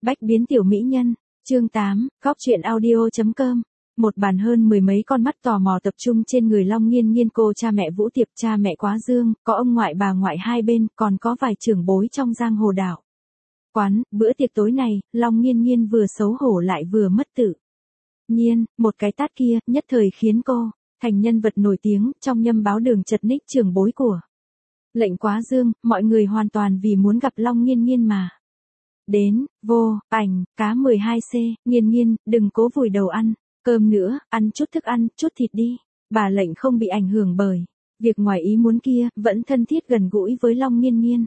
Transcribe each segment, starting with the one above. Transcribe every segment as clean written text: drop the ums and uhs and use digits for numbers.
Bách biến tiểu mỹ nhân, chương 8, Góc truyện audio.com. Một bàn hơn mười mấy con mắt tò mò tập trung trên người Long Nghiên Nghiên, cô cha mẹ Vũ Tiệp, cha mẹ Quá Dương, có ông ngoại bà ngoại hai bên, còn có vài trưởng bối trong giang hồ đảo. Quán, bữa tiệc tối này, Long Nghiên Nghiên vừa xấu hổ lại vừa mất tự nhiên, một cái tát kia, nhất thời khiến cô thành nhân vật nổi tiếng trong nhâm báo đường chật ních trưởng bối của Lệnh Quá Dương, mọi người hoàn toàn vì muốn gặp Long Nghiên Nghiên mà đến. Vô ảnh, cá 12C, Nghiên Nghiên, đừng cố vùi đầu ăn cơm nữa, ăn chút thức ăn, chút thịt đi. Bà Lệnh không bị ảnh hưởng bởi việc ngoài ý muốn kia, vẫn thân thiết gần gũi với Long Nghiên Nghiên.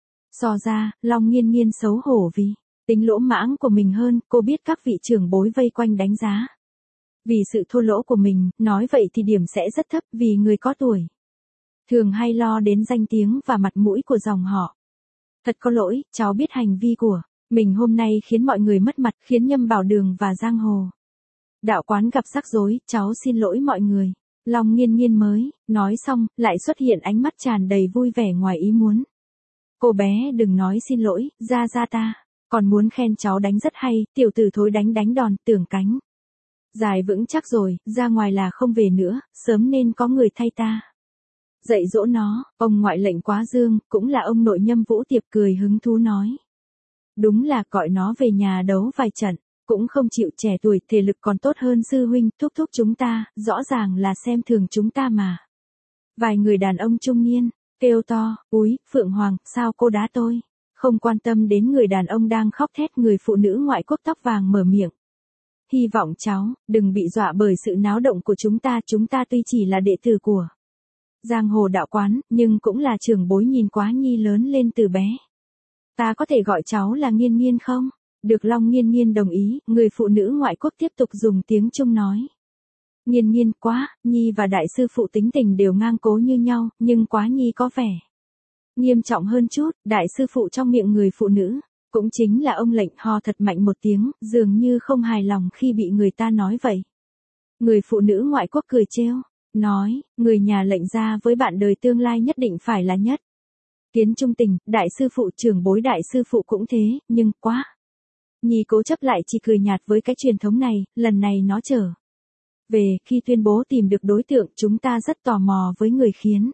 So ra, Long Nghiên Nghiên xấu hổ vì tính lỗ mãng của mình hơn, cô biết các vị trưởng bối vây quanh đánh giá vì sự thô lỗ của mình, nói vậy thì điểm sẽ rất thấp, vì người có tuổi thường hay lo đến danh tiếng và mặt mũi của dòng họ. Thật có lỗi, cháu biết hành vi của mình hôm nay khiến mọi người mất mặt, khiến nhâm bảo đường và giang hồ đạo quán gặp rắc rối, cháu xin lỗi mọi người. Long Nghiên Nghiên mới nói xong, lại xuất hiện ánh mắt tràn đầy vui vẻ ngoài ý muốn. Cô bé đừng nói xin lỗi, ra ta còn muốn khen cháu đánh rất hay, tiểu tử thối đánh đòn, tưởng cánh dài vững chắc rồi, ra ngoài là không về nữa, sớm nên có người thay ta dạy dỗ nó. Ông ngoại Lệnh Quá Dương, cũng là ông nội nhâm Vũ Tiệp, cười hứng thú nói. Đúng là gọi nó về nhà đấu vài trận, cũng không chịu, trẻ tuổi, thể lực còn tốt hơn sư huynh, thúc chúng ta, rõ ràng là xem thường chúng ta mà. Vài người đàn ông trung niên kêu to, úi, Phượng Hoàng, sao cô đá tôi? Không quan tâm đến người đàn ông đang khóc thét, người phụ nữ ngoại quốc tóc vàng mở miệng. Hy vọng cháu đừng bị dọa bởi sự náo động của chúng ta tuy chỉ là đệ tử của giang hồ đạo quán, nhưng cũng là trưởng bối nhìn Quá Nhi lớn lên từ bé. Ta có thể gọi cháu là Nghiên Nghiên không? Được. Long Nghiên Nghiên đồng ý, người phụ nữ ngoại quốc tiếp tục dùng tiếng Trung nói. Nghiên Nghiên, Quá Nhi và đại sư phụ tính tình đều ngang cố như nhau, nhưng Quá Nhi có vẻ nghiêm trọng hơn chút. Đại sư phụ trong miệng người phụ nữ, cũng chính là ông Lệnh, ho thật mạnh một tiếng, dường như không hài lòng khi bị người ta nói vậy. Người phụ nữ ngoại quốc cười trêu, nói, người nhà Lệnh gia với bạn đời tương lai nhất định phải là nhất kiến trung tình. Đại sư phụ, trưởng bối đại sư phụ cũng thế, nhưng Quá Nhi cố chấp lại chỉ cười nhạt với cái truyền thống này. Lần này nó trở về, khi tuyên bố tìm được đối tượng, chúng ta rất tò mò với người khiến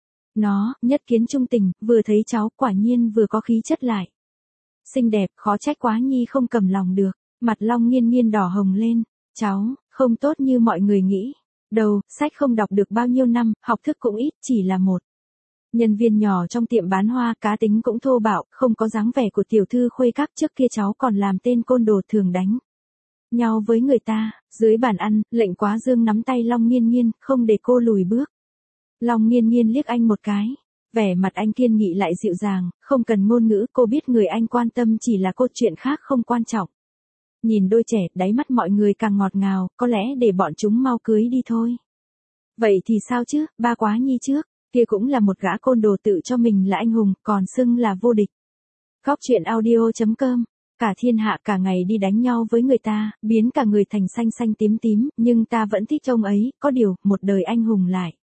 nó nhất kiến trung tình. Vừa thấy cháu, quả nhiên vừa có khí chất lại xinh đẹp, khó trách Quá Nhi không cầm lòng được. Mặt Long Nghiên Nghiên đỏ hồng lên. Cháu không tốt như mọi người nghĩ đâu, sách không đọc được bao nhiêu năm, học thức cũng ít, chỉ là một nhân viên nhỏ trong tiệm bán hoa, cá tính cũng thô bạo, không có dáng vẻ của tiểu thư khuê các. Trước kia cháu còn làm tên côn đồ, thường đánh nhau với người ta. Dưới bàn ăn, Lệnh Quá Dương nắm tay Long Nghiên Nghiên, không để cô lùi bước. Long Nghiên Nghiên liếc anh một cái, vẻ mặt anh kiên nghị lại dịu dàng, không cần ngôn ngữ, cô biết người anh quan tâm chỉ là cô, chuyện khác không quan trọng. Nhìn đôi trẻ, đáy mắt mọi người càng ngọt ngào, có lẽ để bọn chúng mau cưới đi thôi. Vậy thì sao chứ, ba Quá Nhi trước kia cũng là một gã côn đồ, tự cho mình là anh hùng, còn xưng là vô địch. Góc truyện audio.com. Cả thiên hạ cả ngày đi đánh nhau với người ta, biến cả người thành xanh xanh tím tím, nhưng ta vẫn thích ông ấy. Có điều, một đời anh hùng lại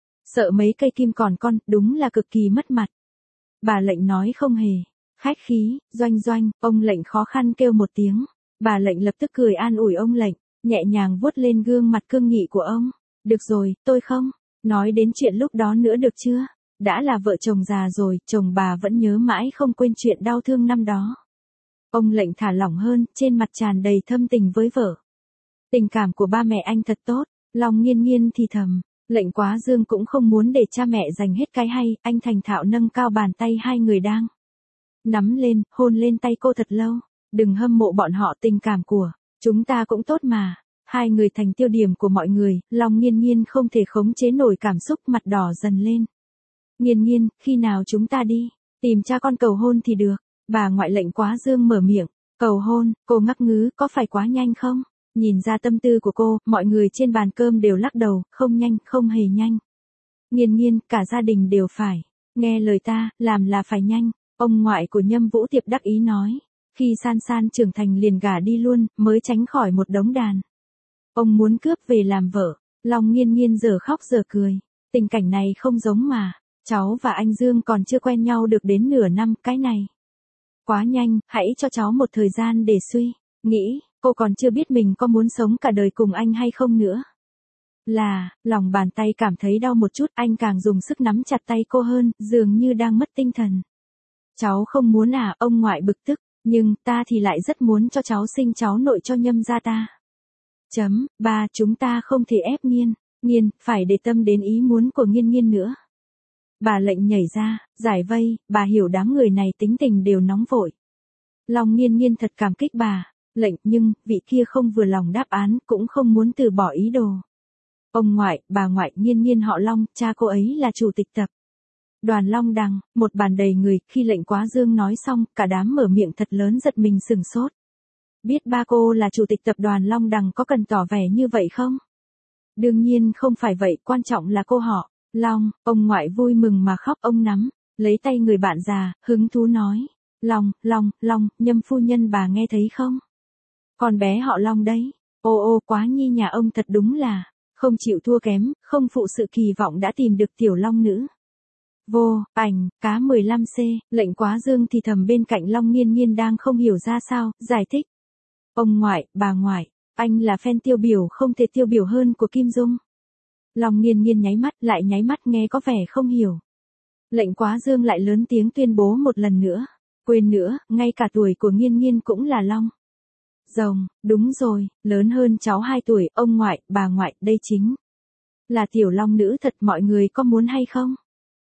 sợ mấy cây kim còn con, đúng là cực kỳ mất mặt. Bà Lệnh nói không hề khách khí. Doanh, ông Lệnh khó khăn kêu một tiếng. Bà Lệnh lập tức cười an ủi ông Lệnh, nhẹ nhàng vuốt lên gương mặt cương nghị của ông. Được rồi, tôi không nói đến chuyện lúc đó nữa được chưa? Đã là vợ chồng già rồi, chồng bà vẫn nhớ mãi không quên chuyện đau thương năm đó. Ông Lệnh thả lỏng hơn, trên mặt tràn đầy thâm tình với vợ. Tình cảm của ba mẹ anh thật tốt. Long Nghiên Nghiên thì thầm. Lệnh Quá Dương cũng không muốn để cha mẹ giành hết cái hay, anh thành thạo nâng cao bàn tay hai người đang nắm lên, hôn lên tay cô thật lâu. Đừng hâm mộ bọn họ, tình cảm của chúng ta cũng tốt mà. Hai người thành tiêu điểm của mọi người. Long Nghiên Nghiên không thể khống chế nổi cảm xúc, mặt đỏ dần lên. Nghiên Nghiên, khi nào chúng ta đi tìm cha con cầu hôn thì được? Bà ngoại Lệnh Quá Dương mở miệng. Cầu hôn? Cô ngắc ngứ, có phải quá nhanh không? Nhìn ra tâm tư của cô, mọi người trên bàn cơm đều lắc đầu. Không nhanh, không hề nhanh. Nghiên Nghiên, cả gia đình đều phải nghe lời ta, làm là phải nhanh. Ông ngoại của nhâm Vũ Tiệp đắc ý nói. Khi San trưởng thành liền gả đi luôn, mới tránh khỏi một đống đàn ông muốn cướp về làm vợ. Long Nghiên Nghiên giờ khóc giờ cười. Tình cảnh này không giống mà. Cháu và anh Dương còn chưa quen nhau được đến nửa năm, cái này Quá nhanh, hãy cho cháu một thời gian để suy nghĩ, cô còn chưa biết mình có muốn sống cả đời cùng anh hay không nữa. Lòng bàn tay cảm thấy đau một chút, anh càng dùng sức nắm chặt tay cô hơn, dường như đang mất tinh thần. Cháu không muốn à, ông ngoại bực tức, nhưng ta thì lại rất muốn cho cháu sinh cháu nội cho Nhâm gia ta. Ba, chúng ta không thể ép Nghiên, phải để tâm đến ý muốn của Nghiên nữa. Bà lệnh nhảy ra, giải vây, bà hiểu đám người này tính tình đều nóng vội. Long Nghiên thật cảm kích bà, lệnh, nhưng, vị kia không vừa lòng đáp án, cũng không muốn từ bỏ ý đồ. Ông ngoại, bà ngoại, Nghiên họ Long, cha cô ấy là chủ tịch tập đoàn Long Đằng, một bàn đầy người, khi lệnh Quá Dương nói xong, cả đám mở miệng thật lớn giật mình sừng sốt. Biết ba cô là chủ tịch tập đoàn Long Đằng có cần tỏ vẻ như vậy không? Đương nhiên không phải vậy, quan trọng là cô họ, Long, ông ngoại vui mừng mà khóc, ông nắm lấy tay người bạn già, hứng thú nói. Long, Nhâm phu nhân bà nghe thấy không? Con bé họ Long đấy. Ô Quá Nhi nhà ông thật đúng là không chịu thua kém, không phụ sự kỳ vọng đã tìm được tiểu Long nữ. Vô, ảnh, cá 15C, lệnh Quá Dương thì thầm bên cạnh Long Nghiên đang không hiểu ra sao, giải thích. Ông ngoại, bà ngoại, anh là fan tiêu biểu không thể tiêu biểu hơn của Kim Dung. Long Nghiên nháy mắt lại nháy mắt nghe có vẻ không hiểu. Lệnh Quá Dương lại lớn tiếng tuyên bố một lần nữa. Quên nữa, ngay cả tuổi của Nghiên cũng là Long Rồng, đúng rồi, lớn hơn cháu 2 tuổi, ông ngoại, bà ngoại, đây chính là tiểu Long nữ thật, mọi người có muốn hay không?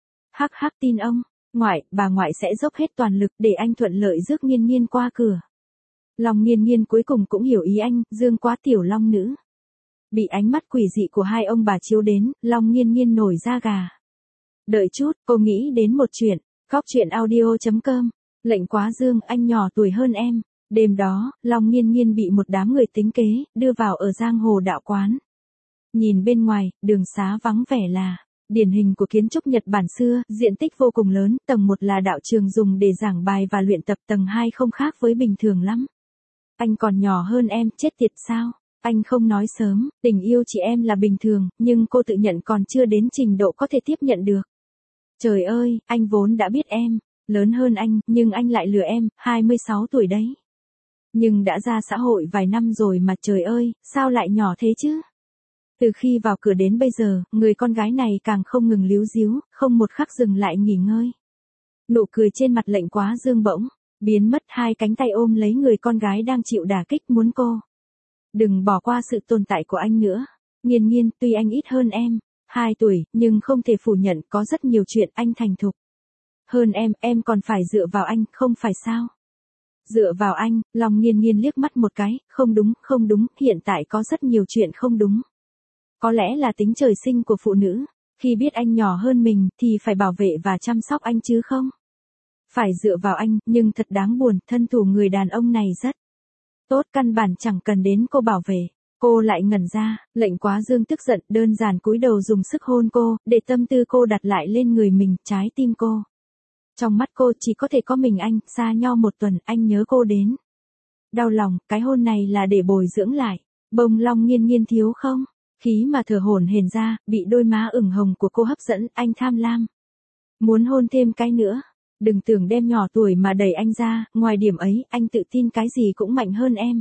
Hắc tin ông, ngoại, bà ngoại sẽ dốc hết toàn lực để anh thuận lợi rước Nghiên qua cửa. Long Nghiên cuối cùng cũng hiểu ý anh, dương quá tiểu Long nữ. Bị ánh mắt quỷ dị của hai ông bà chiếu đến, Long Nghiên nổi da gà. Đợi chút, cô nghĩ đến một chuyện, góc chuyện audio.com, lệnh Quá Dương, anh nhỏ tuổi hơn em. Đêm đó, Long Nghiên bị một đám người tính kế, đưa vào ở giang hồ đạo quán. Nhìn bên ngoài, đường xá vắng vẻ là điển hình của kiến trúc Nhật Bản xưa, diện tích vô cùng lớn, tầng 1 là đạo trường dùng để giảng bài và luyện tập, tầng 2 không khác với bình thường lắm. Anh còn nhỏ hơn em, chết tiệt sao? Anh không nói sớm, tình yêu chị em là bình thường, nhưng cô tự nhận còn chưa đến trình độ có thể tiếp nhận được. Trời ơi, anh vốn đã biết em lớn hơn anh, nhưng anh lại lừa em, 26 tuổi đấy. Nhưng đã ra xã hội vài năm rồi mà, trời ơi, sao lại nhỏ thế chứ? Từ khi vào cửa đến bây giờ, người con gái này càng không ngừng líu díu, không một khắc dừng lại nghỉ ngơi. Nụ cười trên mặt lệnh Quá Dương bỗng biến mất, hai cánh tay ôm lấy người con gái đang chịu đả kích, muốn cô đừng bỏ qua sự tồn tại của anh nữa. Nghiên, tuy anh ít hơn em 2 tuổi, nhưng không thể phủ nhận có rất nhiều chuyện anh thành thục hơn em còn phải dựa vào anh, không phải sao? Dựa vào anh, Long Nghiên liếc mắt một cái, không đúng, hiện tại có rất nhiều chuyện không đúng. Có lẽ là tính trời sinh của phụ nữ, khi biết anh nhỏ hơn mình, thì phải bảo vệ và chăm sóc anh chứ không? Phải dựa vào anh, nhưng thật đáng buồn, thân thủ người đàn ông này rất tốt, căn bản chẳng cần đến cô bảo vệ. Cô lại ngẩn ra, lệnh Quá Dương tức giận, đơn giản cúi đầu dùng sức hôn cô, để tâm tư cô đặt lại lên người mình, trái tim cô. Trong mắt cô chỉ có thể có mình anh, xa nhau một tuần, anh nhớ cô đến đau lòng, cái hôn này là để bồi dưỡng lại. Bông Long Nghiên thiếu không? Khí mà thở hổn hển ra, bị đôi má ửng hồng của cô hấp dẫn, anh tham lam. Muốn hôn thêm cái nữa. Đừng tưởng đem nhỏ tuổi mà đẩy anh ra, ngoài điểm ấy, anh tự tin cái gì cũng mạnh hơn em.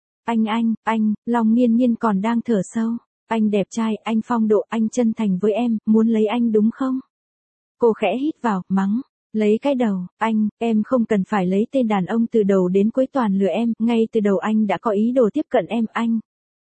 Anh, Long Nghiên còn đang thở sâu. Anh đẹp trai, anh phong độ, anh chân thành với em, muốn lấy anh đúng không? Cô khẽ hít vào, mắng. Lấy cái đầu, em không cần phải lấy tên đàn ông từ đầu đến cuối toàn lừa em, ngay từ đầu anh đã có ý đồ tiếp cận em, anh.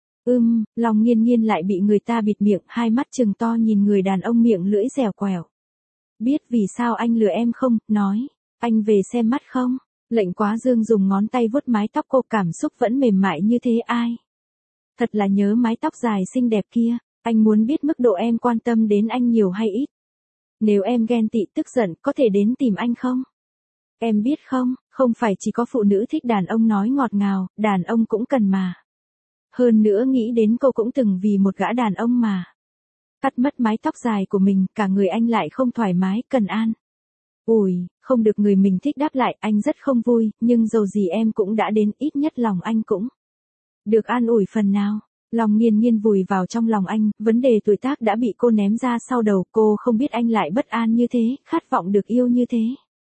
Long Nghiên lại bị người ta bịt miệng, hai mắt trừng to nhìn người đàn ông miệng lưỡi dẻo quẹo. Biết vì sao anh lừa em không, nói, anh về xem mắt không? Lệnh Quá Dương dùng ngón tay vuốt mái tóc cô, cảm xúc vẫn mềm mại như thế ai? Thật là nhớ mái tóc dài xinh đẹp kia, anh muốn biết mức độ em quan tâm đến anh nhiều hay ít? Nếu em ghen tị tức giận, có thể đến tìm anh không? Em biết không phải chỉ có phụ nữ thích đàn ông nói ngọt ngào, đàn ông cũng cần mà. Hơn nữa nghĩ đến cô cũng từng vì một gã đàn ông mà cắt mất mái tóc dài của mình, cả người anh lại không thoải mái, cần an ủi, không được người mình thích đáp lại, anh rất không vui, nhưng dầu gì em cũng đã đến, ít nhất lòng anh cũng được an ủi phần nào. Long Nghiên vùi vào trong lòng anh, vấn đề tuổi tác đã bị cô ném ra sau đầu, cô không biết anh lại bất an như thế, khát vọng được yêu như thế.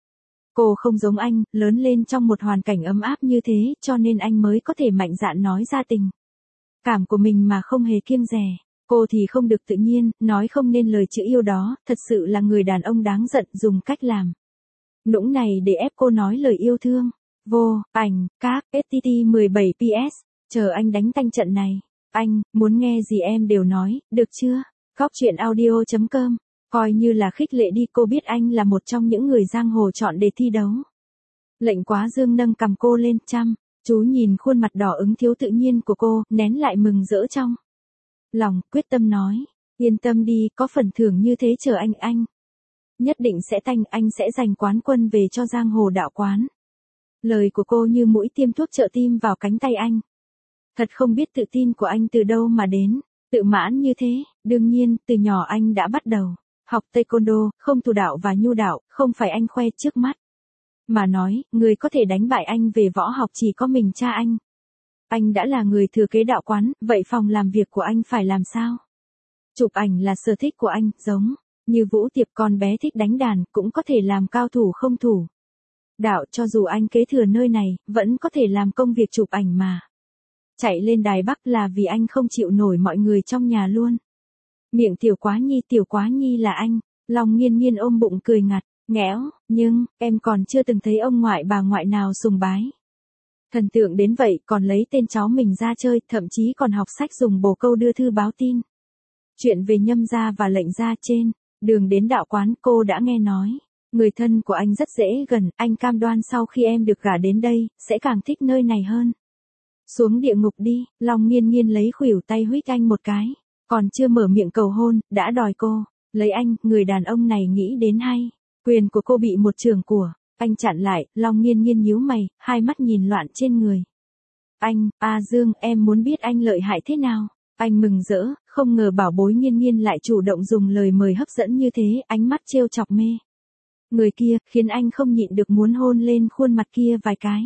Cô không giống anh, lớn lên trong một hoàn cảnh ấm áp như thế, cho nên anh mới có thể mạnh dạn nói ra tình cảm của mình mà không hề kiêng dè. Cô thì không được tự nhiên, nói không nên lời chữ yêu đó, thật sự là người đàn ông đáng giận dùng cách làm nũng này để ép cô nói lời yêu thương. Vô, ảnh, các, STT 17 PS, chờ anh đánh tanh trận này. Anh, muốn nghe gì em đều nói, được chưa? Góc chuyện audio.com, coi như là khích lệ đi, cô biết anh là một trong những người giang hồ chọn để thi đấu. Lệnh Quá Dương nâng cầm cô lên chăm, chú nhìn khuôn mặt đỏ ửng thiếu tự nhiên của cô, nén lại mừng rỡ trong lòng, quyết tâm nói, yên tâm đi, có phần thưởng như thế chờ anh. Nhất định sẽ anh sẽ giành quán quân về cho giang hồ đạo quán. Lời của cô như mũi tiêm thuốc trợ tim vào cánh tay anh. Thật không biết tự tin của anh từ đâu mà đến, tự mãn như thế. Đương nhiên, từ nhỏ anh đã bắt đầu học taekwondo, không thủ đạo và nhu đạo, không phải anh khoe trước mắt. Mà nói, người có thể đánh bại anh về võ học chỉ có mình cha anh. Anh đã là người thừa kế đạo quán, vậy phòng làm việc của anh phải làm sao? Chụp ảnh là sở thích của anh, giống như Vũ Tiệp, con bé thích đánh đàn, cũng có thể làm cao thủ không thủ đạo, cho dù anh kế thừa nơi này, vẫn có thể làm công việc chụp ảnh mà. Chạy lên Đài Bắc là vì anh không chịu nổi mọi người trong nhà luôn. Miệng Tiểu Quá Nhi là anh. Long Nghiên Nghiên ôm bụng cười ngặt, nghẽo, nhưng, em còn chưa từng thấy ông ngoại bà ngoại nào sùng bái thần tượng đến vậy, còn lấy tên cháu mình ra chơi, thậm chí còn học sách dùng bồ câu đưa thư báo tin. Chuyện về Nhâm gia và Lệnh gia trên đường đến đạo quán, cô đã nghe nói. Người thân của anh rất dễ gần, anh cam đoan sau khi em được gả đến đây, sẽ càng thích nơi này hơn. Xuống địa ngục đi, Long Nghiên Nghiên lấy khuỷu tay huých anh một cái. Còn chưa mở miệng cầu hôn, đã đòi cô lấy anh, người đàn ông này nghĩ đến hay. Quyền của cô bị một trường của anh chặn lại, Long Nghiên Nghiên nhíu mày, hai mắt nhìn loạn trên người anh. Dương, em muốn biết anh lợi hại thế nào. Anh mừng rỡ, không ngờ bảo bối Nghiên Nghiên lại chủ động dùng lời mời hấp dẫn như thế, ánh mắt trêu chọc mê người kia, khiến anh không nhịn được muốn hôn lên khuôn mặt kia vài cái.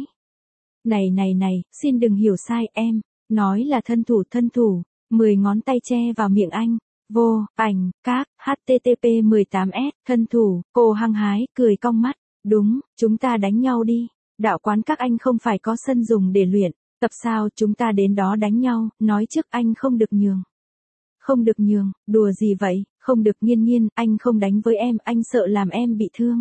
Này, xin đừng hiểu sai, em nói là thân thủ. 10 ngón tay che vào miệng anh. Vô, ảnh, các, http 18s, thân thủ, cô hăng hái, cười cong mắt. Đúng, chúng ta đánh nhau đi. Đạo quán các anh không phải có sân dùng để luyện tập sao, chúng ta đến đó đánh nhau, nói trước anh không được nhường. Không được nhường, đùa gì vậy, không được. Nghiên Nghiên, anh không đánh với em, anh sợ làm em bị thương.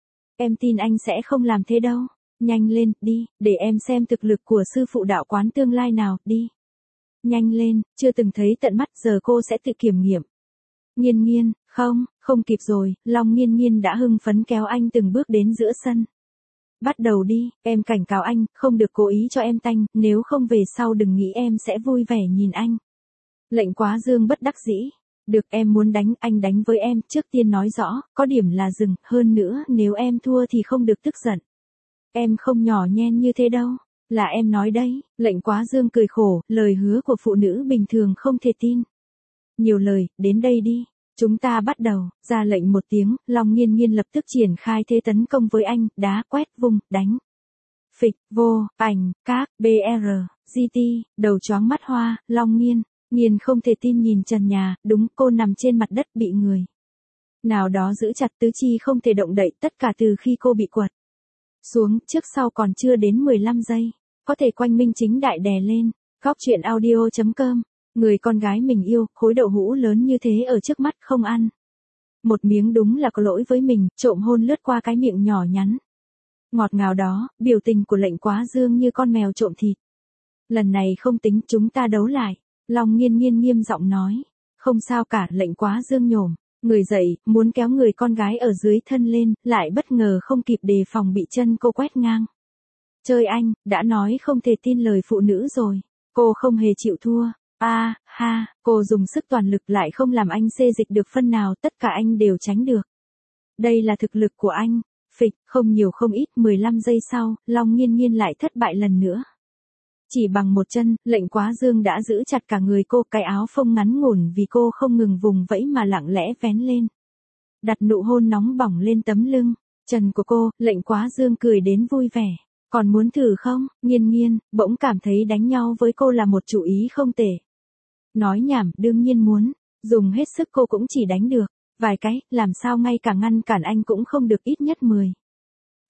Em tin anh sẽ không làm thế đâu. Nhanh lên, đi, để em xem thực lực của sư phụ đạo quán tương lai nào, đi. Nhanh lên, chưa từng thấy tận mắt, giờ cô sẽ tự kiểm nghiệm. Nghiên Nghiên, không kịp rồi, Long Nghiên Nghiên đã hưng phấn kéo anh từng bước đến giữa sân. Bắt đầu đi, em cảnh cáo anh, không được cố ý cho em tanh, nếu không về sau đừng nghĩ em sẽ vui vẻ nhìn anh. Lệnh Quá Dương bất đắc dĩ. Được, em muốn đánh, anh đánh với em, trước tiên nói rõ, có điểm là dừng, hơn nữa, nếu em thua thì không được tức giận. Em không nhỏ nhen như thế đâu, là em nói đấy. Lệnh Quá Dương cười khổ, lời hứa của phụ nữ bình thường không thể tin. Nhiều lời, đến đây đi. Chúng ta bắt đầu, ra lệnh một tiếng, Long Nghiên Nghiên lập tức triển khai thế tấn công với anh, đá, quét, vung, đánh. Phịch, vô, ảnh, các, BR, GT, đầu choáng mắt hoa, Long Nghiên không thể tin nhìn trần nhà, đúng, cô nằm trên mặt đất bị người nào đó giữ chặt, tứ chi không thể động đậy, tất cả từ khi cô bị quật xuống, trước sau còn chưa đến 15 giây, có thể quanh minh chính đại đè lên. Góc chuyện audio.com, người con gái mình yêu, khối đậu hũ lớn như thế ở trước mắt không ăn một miếng đúng là có lỗi với mình, trộm hôn lướt qua cái miệng nhỏ nhắn ngọt ngào đó, biểu tình của Lệnh Quá Dương như con mèo trộm thịt. Lần này không tính, chúng ta đấu lại. Long Nghiên Nghiên nghiêm giọng nói. Không sao cả. Lệnh Quá Dương nhổm người dậy, muốn kéo người con gái ở dưới thân lên, lại bất ngờ không kịp đề phòng bị chân cô quét ngang. Chơi anh, đã nói không thể tin lời phụ nữ rồi. Cô không hề chịu thua. Cô dùng sức toàn lực lại không làm anh xê dịch được phân nào, tất cả anh đều tránh được. Đây là thực lực của anh. Phịch, không nhiều không ít, 15 giây sau, Long Nghiên Nghiên lại thất bại lần nữa. Chỉ bằng một chân, Lệnh Quá Dương đã giữ chặt cả người cô, cái áo phông ngắn ngủn vì cô không ngừng vùng vẫy mà lặng lẽ vén lên. Đặt nụ hôn nóng bỏng lên tấm lưng trần của cô, Lệnh Quá Dương cười đến vui vẻ. Còn muốn thử không? Nghiên Nghiên bỗng cảm thấy đánh nhau với cô là một chủ ý không tệ. Nói nhảm, đương nhiên muốn. Dùng hết sức cô cũng chỉ đánh được vài cái, làm sao ngay cả ngăn cản anh cũng không được, ít nhất 10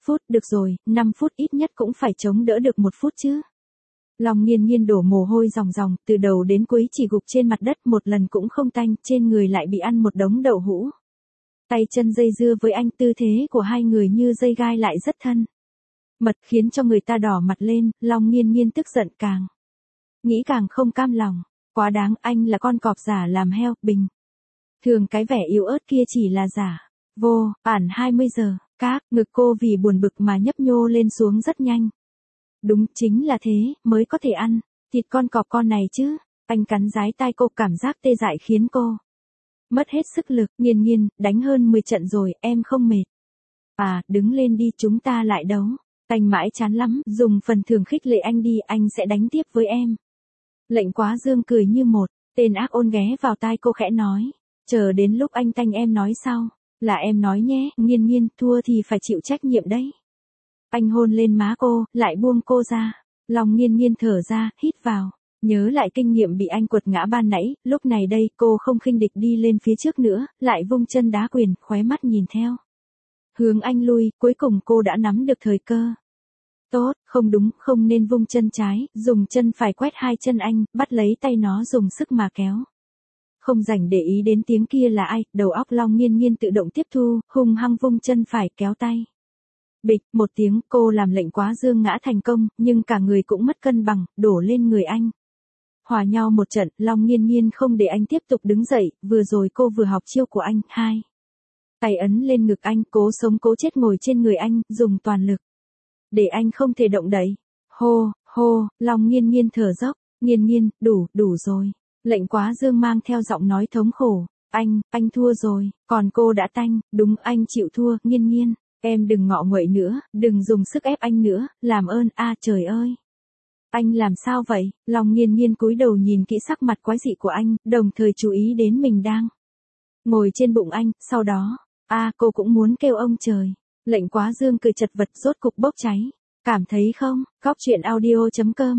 phút, được rồi, 5 phút ít nhất cũng phải chống đỡ được 1 phút chứ. Long Nghiên Nghiên đổ mồ hôi ròng ròng, từ đầu đến cuối chỉ gục trên mặt đất một lần cũng không tanh, trên người lại bị ăn một đống đậu hũ. Tay chân dây dưa với anh, tư thế của hai người như dây gai lại rất thân mật, khiến cho người ta đỏ mặt lên. Long Nghiên Nghiên tức giận càng nghĩ càng không cam lòng. Quá đáng, anh là con cọp giả làm heo, bình thường cái vẻ yếu ớt kia chỉ là giả. Vô, bản 20 giờ, ngực cô vì buồn bực mà nhấp nhô lên xuống rất nhanh. Đúng, chính là thế, mới có thể ăn thịt con cọp con này chứ. Anh cắn dái tai cô, cảm giác tê dại khiến cô mất hết sức lực. Nghiên Nghiên, đánh hơn 10 trận rồi, em không mệt à? Đứng lên đi, chúng ta lại đấu. Anh mãi chán lắm, dùng phần thưởng khích lệ anh đi, anh sẽ đánh tiếp với em. Lệnh Quá Dương cười như một tên ác ôn ghé vào tai cô khẽ nói. Chờ đến lúc anh tanh em nói sau. Là em nói nhé, Nghiên Nghiên, thua thì phải chịu trách nhiệm đấy. Anh hôn lên má cô, lại buông cô ra. Long Nghiên Nghiên thở ra, hít vào. Nhớ lại kinh nghiệm bị anh quật ngã ban nãy, lúc này đây cô không khinh địch đi lên phía trước nữa, lại vung chân đá quyền, khóe mắt nhìn theo hướng anh lui, cuối cùng cô đã nắm được thời cơ. Tốt, không đúng, không nên vung chân trái, dùng chân phải quét hai chân anh, bắt lấy tay nó dùng sức mà kéo. Không rảnh để ý đến tiếng kia là ai, đầu óc Long Nghiên Nghiên tự động tiếp thu, hung hăng vung chân phải kéo tay. Bịch, một tiếng, cô làm Lệnh Quá Dương ngã thành công, nhưng cả người cũng mất cân bằng, đổ lên người anh. Hòa nhau một trận, Long Nghiên Nghiên không để anh tiếp tục đứng dậy, vừa rồi cô vừa học chiêu của anh, hai tay ấn lên ngực anh, cố sống cố chết ngồi trên người anh, dùng toàn lực để anh không thể động đậy. Hô, hô, Long Nghiên Nghiên thở dốc. Nghiên Nghiên, đủ rồi. Lệnh Quá Dương mang theo giọng nói thống khổ. Anh thua rồi, còn cô đã tanh, đúng, anh chịu thua. Nghiên Nghiên, em đừng ngọ nguậy nữa, đừng dùng sức ép anh nữa, làm ơn, trời ơi. Anh làm sao vậy? Long Nghiên Nghiên cúi đầu nhìn kỹ sắc mặt quái dị của anh, đồng thời chú ý đến mình đang ngồi trên bụng anh, sau đó, cô cũng muốn kêu ông trời. Lệnh Quá Dương cười chật vật, rốt cục bốc cháy. Cảm thấy không? Cóc truyện audio.com.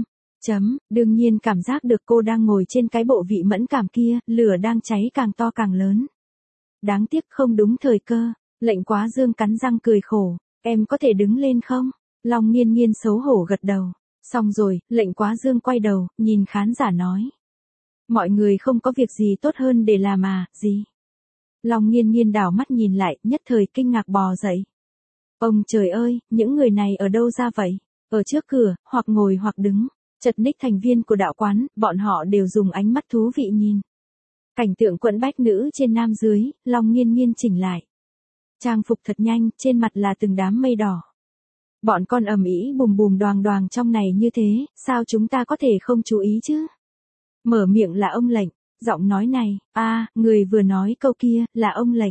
Đương nhiên cảm giác được cô đang ngồi trên cái bộ vị mẫn cảm kia, lửa đang cháy càng to càng lớn. Đáng tiếc không đúng thời cơ. Lệnh Quá Dương cắn răng cười khổ. Em có thể đứng lên không? Long Nghiên Nghiên xấu hổ gật đầu. Xong rồi, Lệnh Quá Dương quay đầu, nhìn khán giả nói. Mọi người không có việc gì tốt hơn để làm à, gì? Long Nghiên Nghiên đảo mắt nhìn lại, nhất thời kinh ngạc bò dậy. Ông trời ơi, những người này ở đâu ra vậy? Ở trước cửa, hoặc ngồi hoặc đứng. Chật ních thành viên của đạo quán, bọn họ đều dùng ánh mắt thú vị nhìn cảnh tượng quận bách nữ trên nam dưới. Long Nghiên Nghiên chỉnh lại trang phục thật nhanh, trên mặt là từng đám mây đỏ. Bọn con ầm ĩ bùm bùm đoàng đoàng trong này như thế, sao chúng ta có thể không chú ý chứ? Mở miệng là ông Lệnh. Giọng nói này, người vừa nói câu kia, là ông Lệnh.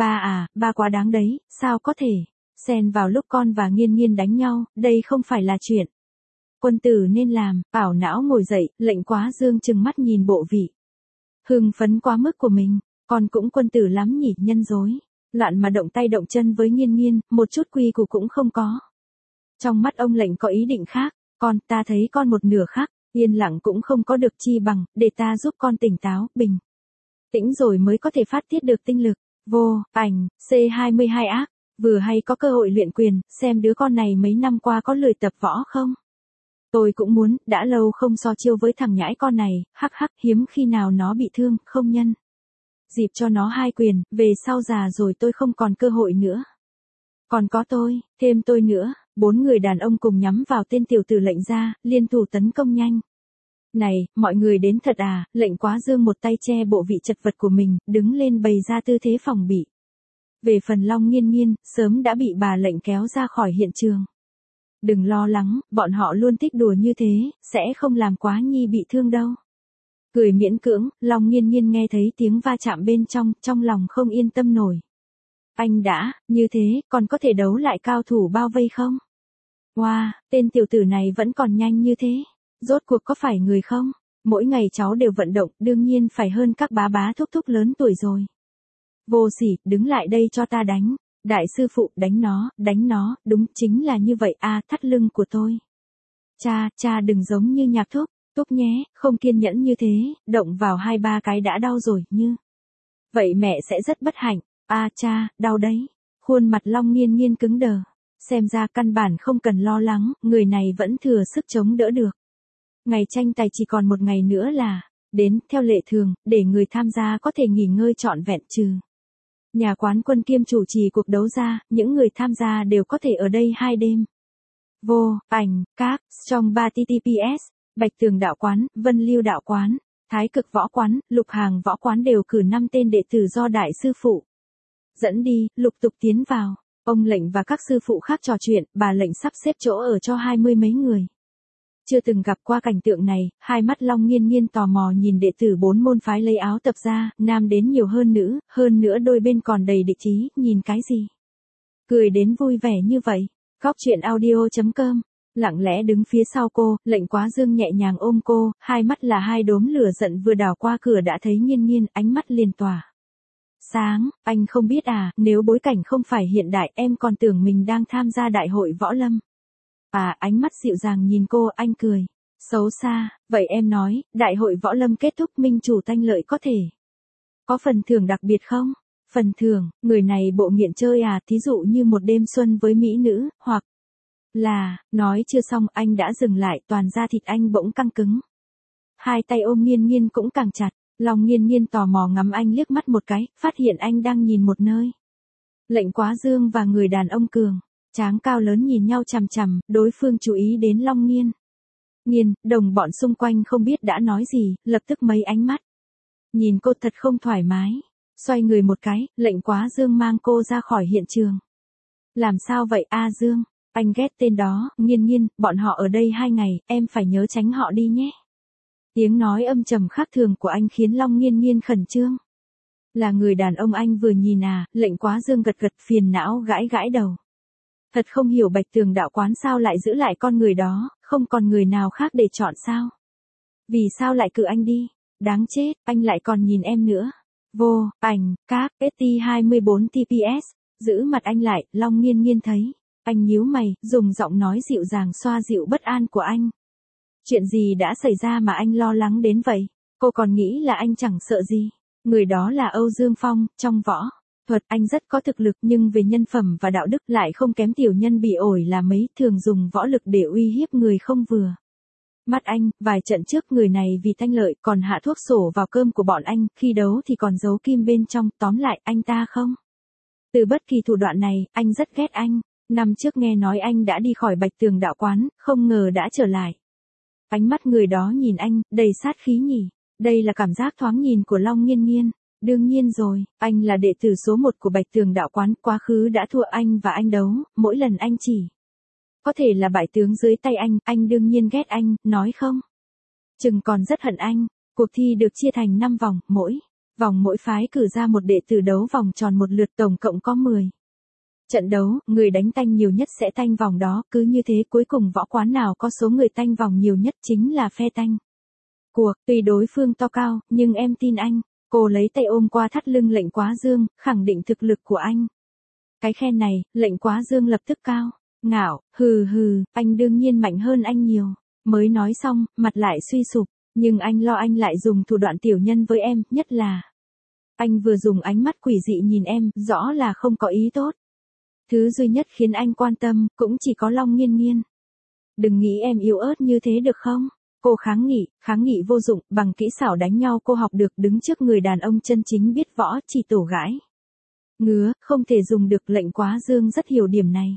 Ba quá đáng đấy, sao có thể xen vào lúc con và Nghiên Nghiên đánh nhau, đây không phải là chuyện quân tử nên làm. Ảo não ngồi dậy, Lệnh Quá Dương trừng mắt nhìn bộ vị hưng phấn quá mức của mình. Con cũng quân tử lắm nhỉ, nhân dối loạn mà động tay động chân với Nghiên Nghiên, một chút quy củ cũng không có. Trong mắt ông Lệnh có ý định khác. Ta thấy con một nửa khác, yên lặng cũng không có được, chi bằng để ta giúp con tỉnh táo, bình tĩnh rồi mới có thể phát tiết được tinh lực. Vô ảnh C22 ác, vừa hay có cơ hội luyện quyền, xem đứa con này mấy năm qua có lười tập võ không? Tôi cũng muốn, đã lâu không so chiêu với thằng nhãi con này, hiếm khi nào nó bị thương, không nhân dịp cho nó 2 quyền, về sau già rồi tôi không còn cơ hội nữa. Còn có tôi, thêm tôi nữa. 4 người đàn ông cùng nhắm vào tên tiểu tử Lệnh ra, liên thủ tấn công nhanh. Này, mọi người đến thật à? Lệnh Quá Dương một tay che bộ vị chật vật của mình, đứng lên bày ra tư thế phòng bị. Về phần Long Nghiên Nghiên, sớm đã bị bà Lệnh kéo ra khỏi hiện trường. Đừng lo lắng, bọn họ luôn thích đùa như thế, sẽ không làm Quá Nhi bị thương đâu. Cười miễn cưỡng, Long Nghiên Nghiên nghe thấy tiếng va chạm bên trong, trong lòng không yên tâm nổi. Anh đã, như thế, còn có thể đấu lại cao thủ bao vây không? Wow, tên tiểu tử này vẫn còn nhanh như thế. Rốt cuộc có phải người không? Mỗi ngày cháu đều vận động, đương nhiên phải hơn các bá thúc thúc lớn tuổi rồi. Vô sỉ, đứng lại đây cho ta đánh. Đại sư phụ, đánh nó, đúng chính là như vậy, thắt lưng của tôi. Cha đừng giống như Nhạc thúc nhé, không kiên nhẫn như thế, động vào 2-3 cái đã đau rồi, như vậy mẹ sẽ rất bất hạnh. Cha, đau đấy. Khuôn mặt Long Nghiên Nghiên cứng đờ. Xem ra căn bản không cần lo lắng, người này vẫn thừa sức chống đỡ được. Ngày tranh tài chỉ còn một ngày nữa là đến, theo lệ thường, để người tham gia có thể nghỉ ngơi trọn vẹn trừ. Nhà quán quân kiêm chủ trì cuộc đấu ra, những người tham gia đều có thể ở đây 2 đêm. Vô, ảnh, các, trong 3 TTPS, Bạch Tường đạo quán, Vân Lưu đạo quán, Thái Cực võ quán, Lục Hàng võ quán đều cử 5 tên đệ tử do đại sư phụ dẫn đi, lục tục tiến vào. Ông lệnh và các sư phụ khác trò chuyện, bà lệnh sắp xếp chỗ ở cho 20 mấy người. Chưa từng gặp qua cảnh tượng này, hai mắt Long Nghiên Nghiên tò mò nhìn đệ tử 4 môn phái lấy áo tập ra, nam đến nhiều hơn nữ, hơn nữa đôi bên còn đầy địch ý, nhìn cái gì? Cười đến vui vẻ như vậy. Góc truyện audio.com, lặng lẽ đứng phía sau cô, Lệnh Quá Dương nhẹ nhàng ôm cô, hai mắt là hai đốm lửa giận vừa đảo qua cửa đã thấy Nghiên Nghiên, ánh mắt liền tỏa sáng. Anh không biết à, nếu bối cảnh không phải hiện đại em còn tưởng mình đang tham gia đại hội võ lâm. À, ánh mắt dịu dàng nhìn cô, anh cười. Xấu xa, vậy em nói, đại hội võ lâm kết thúc minh chủ tanh lợi có thể có phần thưởng đặc biệt không? Phần thưởng, người này bộ nghiện chơi à, thí dụ như một đêm xuân với mỹ nữ, hoặc là, nói chưa xong anh đã dừng lại, toàn da thịt anh bỗng căng cứng. Hai tay ôm Nghiên Nghiên cũng càng chặt, Long Nghiên Nghiên tò mò ngắm anh liếc mắt một cái, phát hiện anh đang nhìn một nơi. Lệnh Quá Dương và người đàn ông cường tráng cao lớn nhìn nhau chằm chằm, đối phương chú ý đến Long Nghiên Nghiên, đồng bọn xung quanh không biết đã nói gì, lập tức mấy ánh mắt nhìn cô thật không thoải mái. Xoay người một cái, Lệnh Quá Dương mang cô ra khỏi hiện trường. Làm sao vậy A Dương? Anh ghét tên đó, Nghiên Nghiên, bọn họ ở đây 2 ngày, em phải nhớ tránh họ đi nhé. Tiếng nói âm trầm khác thường của anh khiến Long Nghiên Nghiên khẩn trương. Là người đàn ông anh vừa nhìn à? Lệnh Quá Dương gật gật phiền não gãi gãi đầu. Thật không hiểu Bạch Tường đạo quán sao lại giữ lại con người đó, không còn người nào khác để chọn sao? Vì sao lại cự anh đi? Đáng chết, anh lại còn nhìn em nữa. Vô, ảnh, các, ST24 TPS, giữ mặt anh lại, Long Nghiên Nghiên thấy. Anh nhíu mày, dùng giọng nói dịu dàng xoa dịu bất an của anh. Chuyện gì đã xảy ra mà anh lo lắng đến vậy? Cô còn nghĩ là anh chẳng sợ gì. Người đó là Âu Dương Phong, trong võ thuật anh rất có thực lực nhưng về nhân phẩm và đạo đức lại không kém tiểu nhân bị ổi là mấy, thường dùng võ lực để uy hiếp người không vừa. Mắt anh, vài trận trước người này vì thanh lợi còn hạ thuốc sổ vào cơm của bọn anh, khi đấu thì còn giấu kim bên trong, tóm lại anh ta không. Từ bất kỳ thủ đoạn này, anh rất ghét anh. Năm trước nghe nói anh đã đi khỏi Bạch Tường đạo quán, không ngờ đã trở lại. Ánh mắt người đó nhìn anh, đầy sát khí nhỉ. Đây là cảm giác thoáng nhìn của Long Nghiên Nghiên. Đương nhiên rồi, anh là đệ tử số 1 của Bạch Tường đạo quán, quá khứ đã thua anh và anh đấu, mỗi lần anh chỉ có thể là bại tướng dưới tay anh đương nhiên ghét anh, nói không? Chừng còn rất hận anh. Cuộc thi được chia thành 5 vòng, mỗi vòng mỗi phái cử ra một đệ tử đấu vòng tròn một lượt, tổng cộng có 10 trận đấu, người đánh tanh nhiều nhất sẽ tanh vòng đó, cứ như thế cuối cùng võ quán nào có số người tanh vòng nhiều nhất chính là phe tanh cuộc. Tuy đối phương to cao, nhưng em tin anh. Cô lấy tay ôm qua thắt lưng Lệnh Quá Dương, khẳng định thực lực của anh. Cái khen này, Lệnh Quá Dương lập tức cao ngạo, hừ, anh đương nhiên mạnh hơn anh nhiều. Mới nói xong, mặt lại suy sụp, nhưng anh lo anh lại dùng thủ đoạn tiểu nhân với em, nhất là anh vừa dùng ánh mắt quỷ dị nhìn em, rõ là không có ý tốt. Thứ duy nhất khiến anh quan tâm, cũng chỉ có Long Nghiên Nghiên. Đừng nghĩ em yếu ớt như thế được không? Cô kháng nghị vô dụng, bằng kỹ xảo đánh nhau cô học được, đứng trước người đàn ông chân chính biết võ, chỉ tổ gãi ngứa, không thể dùng được. Lệnh Quá Dương rất hiểu điểm này.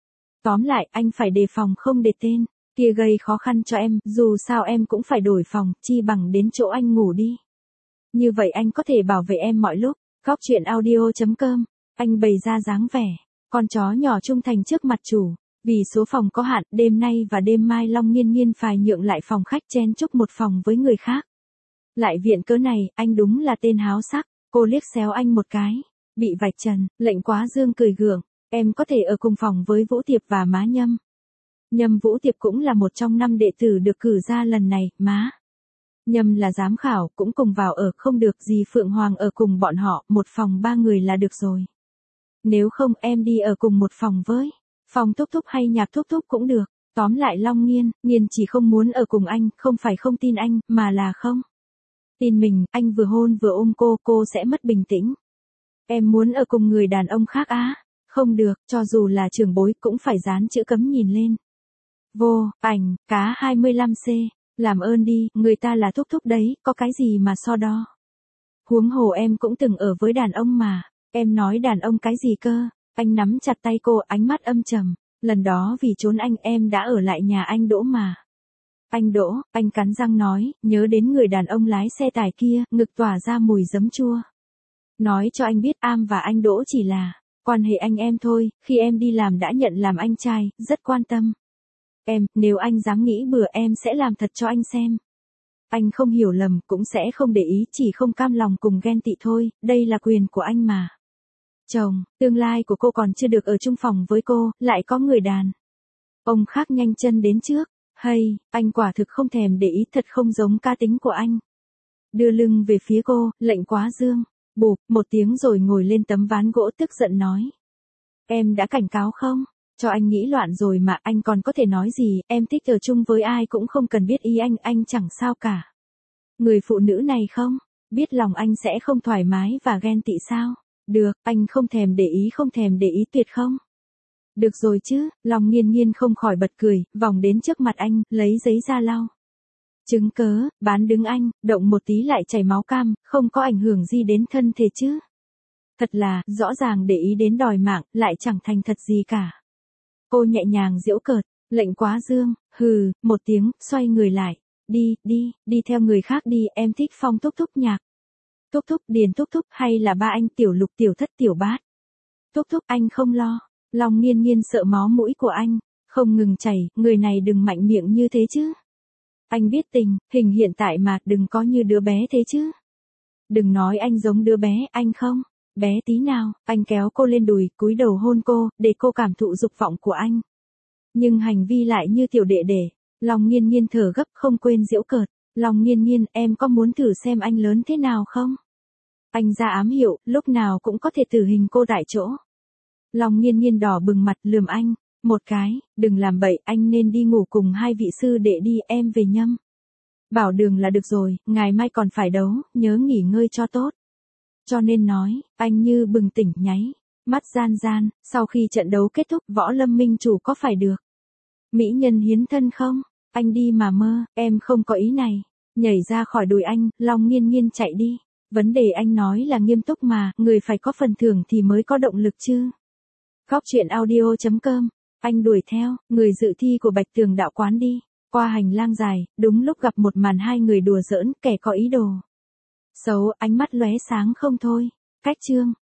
Tóm lại, anh phải đề phòng không để tên kia gây khó khăn cho em, dù sao em cũng phải đổi phòng, chi bằng đến chỗ anh ngủ đi. Như vậy anh có thể bảo vệ em mọi lúc. Góc truyện audio.com, anh bày ra dáng vẻ con chó nhỏ trung thành trước mặt chủ. Vì số phòng có hạn, đêm nay và đêm mai Long Nghiên Nghiên phải nhượng lại phòng khách chen chúc một phòng với người khác. Lại viện cớ này, anh đúng là tên háo sắc. Cô liếc xéo anh một cái. Bị vạch trần, Lệnh Quá Dương cười gượng. Em có thể ở cùng phòng với Vũ Tiệp và má Nhâm. Nhâm Vũ Tiệp cũng là một trong 5 đệ tử được cử ra lần này, má Nhâm là giám khảo, cũng cùng vào ở, không được gì Phượng Hoàng ở cùng bọn họ, một phòng 3 người là được rồi. Nếu không em đi ở cùng một phòng với Phong Thúc Thúc hay Nhạc Thúc Thúc cũng được. Tóm lại Long Nghiên Nghiên chỉ không muốn ở cùng anh, không phải không tin anh, mà là không tin mình. Anh vừa hôn vừa ôm cô sẽ mất bình tĩnh. Em muốn ở cùng người đàn ông khác á? Không được, cho dù là trưởng bối cũng phải dán chữ cấm nhìn lên. Vô, ảnh, cá 25C, làm ơn đi, người ta là thúc thúc đấy, có cái gì mà so đo. Huống hồ em cũng từng ở với đàn ông mà, em nói đàn ông cái gì cơ, anh nắm chặt tay cô, ánh mắt âm trầm, lần đó vì trốn anh em đã ở lại nhà anh Đỗ mà. Anh Đỗ, anh cắn răng nói, nhớ đến người đàn ông lái xe tải kia, ngực tỏa ra mùi giấm chua. Nói cho anh biết Am và anh Đỗ chỉ là quan hệ anh em thôi, khi em đi làm đã nhận làm anh trai, rất quan tâm. Em, nếu anh dám nghĩ bừa em sẽ làm thật cho anh xem. Anh không hiểu lầm, cũng sẽ không để ý, chỉ không cam lòng cùng ghen tị thôi, đây là quyền của anh mà. Chồng, tương lai của cô còn chưa được ở chung phòng với cô, lại có người đàn ông khác nhanh chân đến trước. Hay, anh quả thực không thèm để ý, thật không giống cá tính của anh. Đưa lưng về phía cô, lệnh quá dương. Bụp, một tiếng rồi ngồi lên tấm ván gỗ tức giận nói. Em đã cảnh cáo không? Cho anh nghĩ loạn rồi mà anh còn có thể nói gì, em thích ở chung với ai cũng không cần biết ý anh chẳng sao cả. Người phụ nữ này không, biết lòng anh sẽ không thoải mái và ghen tị sao? Được, anh không thèm để ý tuyệt không? Được rồi chứ, lòng Nghiên Nghiên không khỏi bật cười, vòng đến trước mặt anh, lấy giấy ra lau. Chứng cớ, bán đứng anh, động một tí lại chảy máu cam, không có ảnh hưởng gì đến thân thể chứ. Thật là, rõ ràng để ý đến đòi mạng, lại chẳng thành thật gì cả. Cô nhẹ nhàng giễu cợt, lệnh quá dương, hừ, một tiếng, xoay người lại. Đi theo người khác đi, em thích Phong thúc thúc nhạc. Thúc thúc, Điền thúc thúc hay là ba anh Tiểu Lục Tiểu Thất Tiểu Bát. Thúc thúc anh không lo. Lòng Nghiên Nghiên sợ máu mũi của anh không ngừng chảy, người này đừng mạnh miệng như thế chứ. Anh biết tình, hình hiện tại mà, đừng có như đứa bé thế chứ. Đừng nói anh giống đứa bé, anh không bé tí nào. Anh kéo cô lên đùi, cúi đầu hôn cô, để cô cảm thụ dục vọng của anh. Nhưng hành vi lại như tiểu đệ đệ. Lòng Nghiên Nghiên thở gấp, không quên giễu cợt. Lòng Nghiên Nghiên, em có muốn thử xem anh lớn thế nào không? Anh ra ám hiệu, lúc nào cũng có thể tử hình cô tại chỗ. Lòng Nghiên Nghiên đỏ bừng mặt, lườm anh một cái, đừng làm bậy, anh nên đi ngủ cùng hai vị sư đệ đi, em về nhâm Bảo Đường là được rồi, ngày mai còn phải đấu, nhớ nghỉ ngơi cho tốt. Cho nên nói, anh như bừng tỉnh nháy mắt gian, sau khi trận đấu kết thúc, Võ Lâm Minh Chủ có phải được mỹ nhân hiến thân không? Anh đi mà mơ, em không có ý này. Nhảy ra khỏi đùi anh, Long Nghiên Nghiên chạy đi. Vấn đề anh nói là nghiêm túc mà, người phải có phần thưởng thì mới có động lực chứ. Góc truyện audio.com, anh đuổi theo, người dự thi của Bạch Tường Đạo Quán đi. Qua hành lang dài, đúng lúc gặp một màn hai người đùa giỡn, kẻ có ý đồ xấu, ánh mắt lóe sáng không thôi. Cách chương